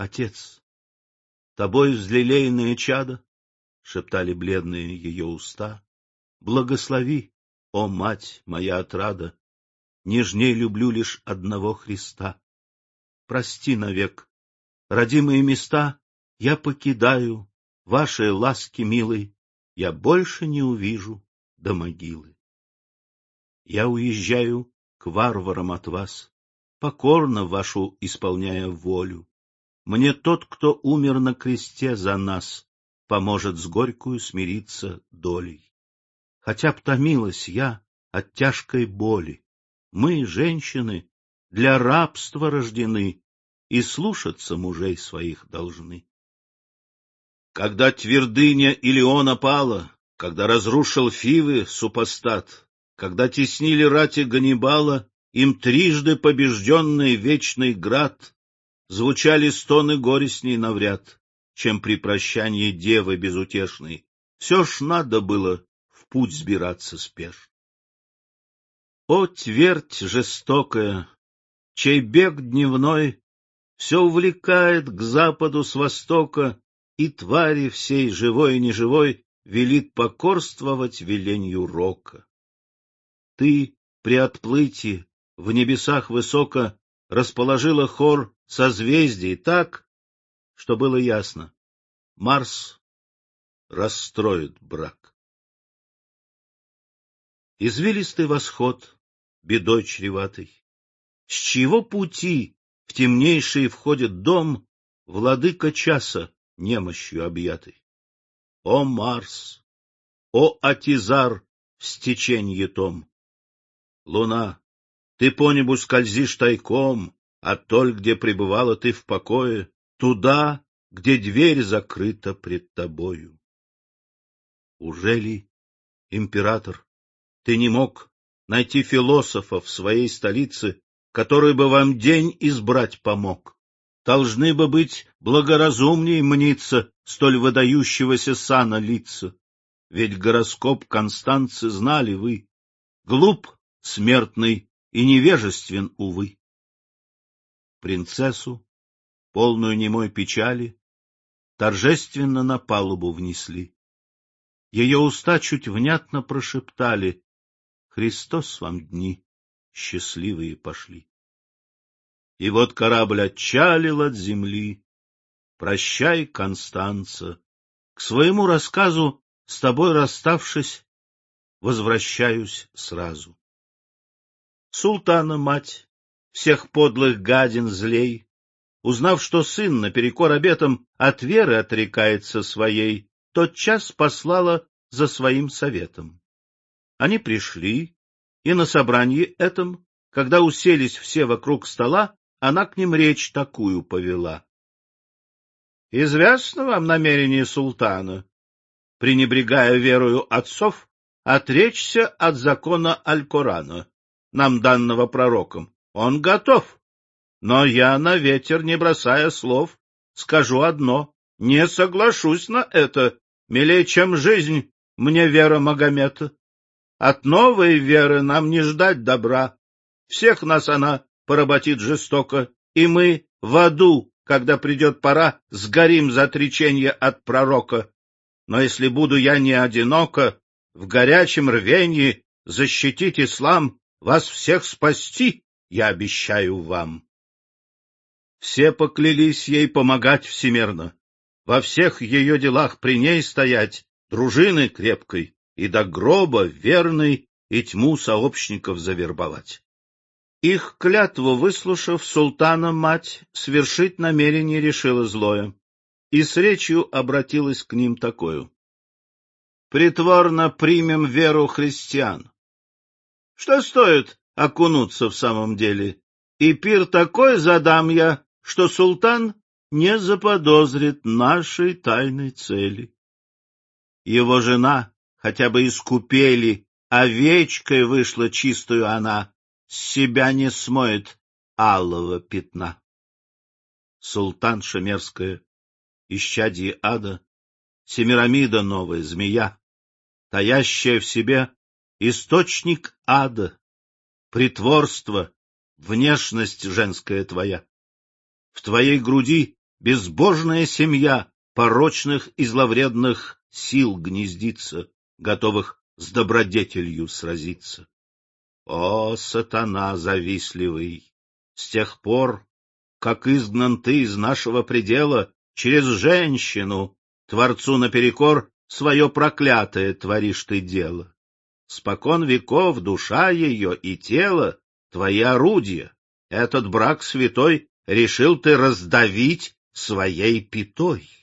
Отец, тобой взлелеянное чадо, — шептали бледные ее уста, — благослови, о мать моя отрада, нежней люблю лишь одного Христа. Прости навек, родимые места я покидаю, вашей ласки милой я больше не увижу до могилы. Я уезжаю к варварам от вас, покорно вашу исполняя волю. Мне тот, кто умер на кресте за нас, поможет с горькую смириться долей. Хотя б томилась я от тяжкой боли, мы, женщины, для рабства рождены и слушаться мужей своих должны. Когда твердыня Илиона пала, когда разрушил Фивы супостат, когда теснили рати Ганнибала, им трижды побежденный вечный град, звучали стоны горестней навряд, чем при прощании девы безутешной. Все ж надо было в путь сбираться спешно. О, твердь жестокая, чей бег дневной все увлекает к западу с востока, и твари всей живой и неживой велит покорствовать веленью рока. Ты при отплытии в небесах высоко расположила хор созвездий так, что было ясно — Марс расстроит брак. Извилистый восход, бедой чреватый, с чьего пути в темнейший входит дом владыка часа, немощью объятый? О Марс! О Атизар в стеченье том! Луна, ты по небу скользишь тайком, а толь, где пребывала ты в покое, туда, где дверь закрыта пред тобою. Ужели, император, ты не мог найти философа в своей столице, который бы вам день избрать помог? Должны бы быть благоразумней мниться столь выдающегося сана лица, ведь гороскоп Констанцы знали вы, глуп смертный и невежествен, увы. Принцессу, полную немой печали, торжественно на палубу внесли. Ее уста чуть внятно прошептали: «Христос вам дни счастливые пошли». И вот корабль отчалил от земли. Прощай, Констанца, к своему рассказу, с тобой расставшись, возвращаюсь сразу. Султана мать, всех подлых гадин злей, узнав, что сын наперекор обетам от веры отрекается своей, тотчас послала за своим советом. Они пришли, и на собрании этом, когда уселись все вокруг стола, она к ним речь такую повела. «Известно вам намерение султана, пренебрегая верою отцов, отречься от закона Аль-Корана, нам данного пророком. Он готов. Но я, на ветер не бросая слов, скажу одно: не соглашусь на это, милей, чем жизнь мне вера Магомета. От новой веры нам не ждать добра. Всех нас она поработит жестоко, и мы в аду, когда придет пора, сгорим за отреченье от пророка. Но если буду я не одиноко, в горячем рвенье защитить ислам, вас всех спасти, я обещаю вам». Все поклялись ей помогать всемерно, во всех ее делах при ней стоять, дружиной крепкой и до гроба верной, и тьму сообщников завербовать. Их клятву выслушав, султана мать свершить намерение решила злое, и с речью обратилась к ним такою: «Притворно примем веру христиан. Что стоит окунуться в самом деле? И пир такой задам я, что султан не заподозрит нашей тайной цели. Его жена, хотя бы из купели, овечкой вышла чистую она, с себя не смоет алого пятна». Султан Шамерская, исчадье ада, Семирамида новая, змея, таящая в себе источник ада, притворство, внешность женская твоя. В твоей груди безбожная семья порочных и зловредных сил гнездится, готовых с добродетелью сразиться. О, сатана завистливый! С тех пор, как изгнан ты из нашего предела, через женщину, Творцу наперекор, свое проклятое творишь ты дело. Спокон веков душа ее и тело — твои орудия. Этот брак святой решил ты раздавить своей пятой.